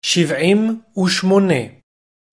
78.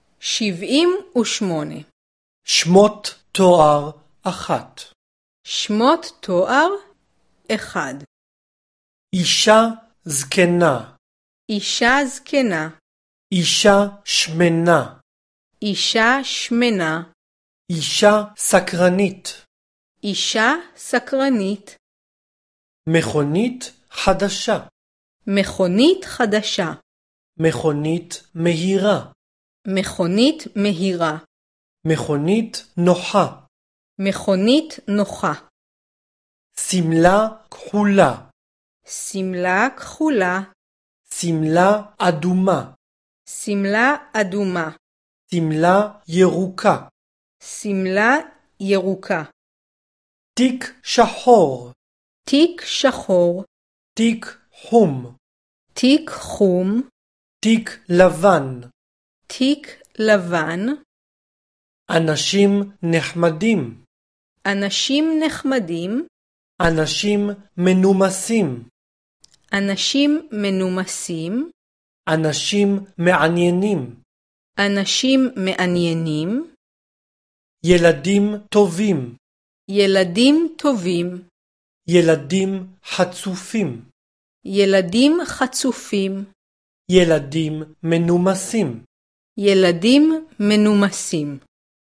78. שמות תואר 1. שמות תואר 1. אישה זקנה. אישה זקנה. אישה שמנה. אישה שמנה. אישה סקרנית. אישה סקרנית. מכונית חדשה. מכונית חדשה. מכונית מהירה. מכונית מהירה. מכונית נוחה. מכונית נוחה. שמלה כחולה. שמלה כחולה. שמלה אדומה. שמלה אדומה. שמלה ירוקה. שמלה ירוקה. תיק שחור. תיק שחור. תיק חום. תיק חום. תיק לבן. תיק לבן. אנשים נחמדים. אנשים נחמדים. אנשים מנומסים. אנשים מנומסים. אנשים מעניינים. אנשים מעניינים. ילדים טובים. ילדים טובים. ילדים חצופים. ילדים חצופים. ילדים מנומסים. ילדים מנומסים.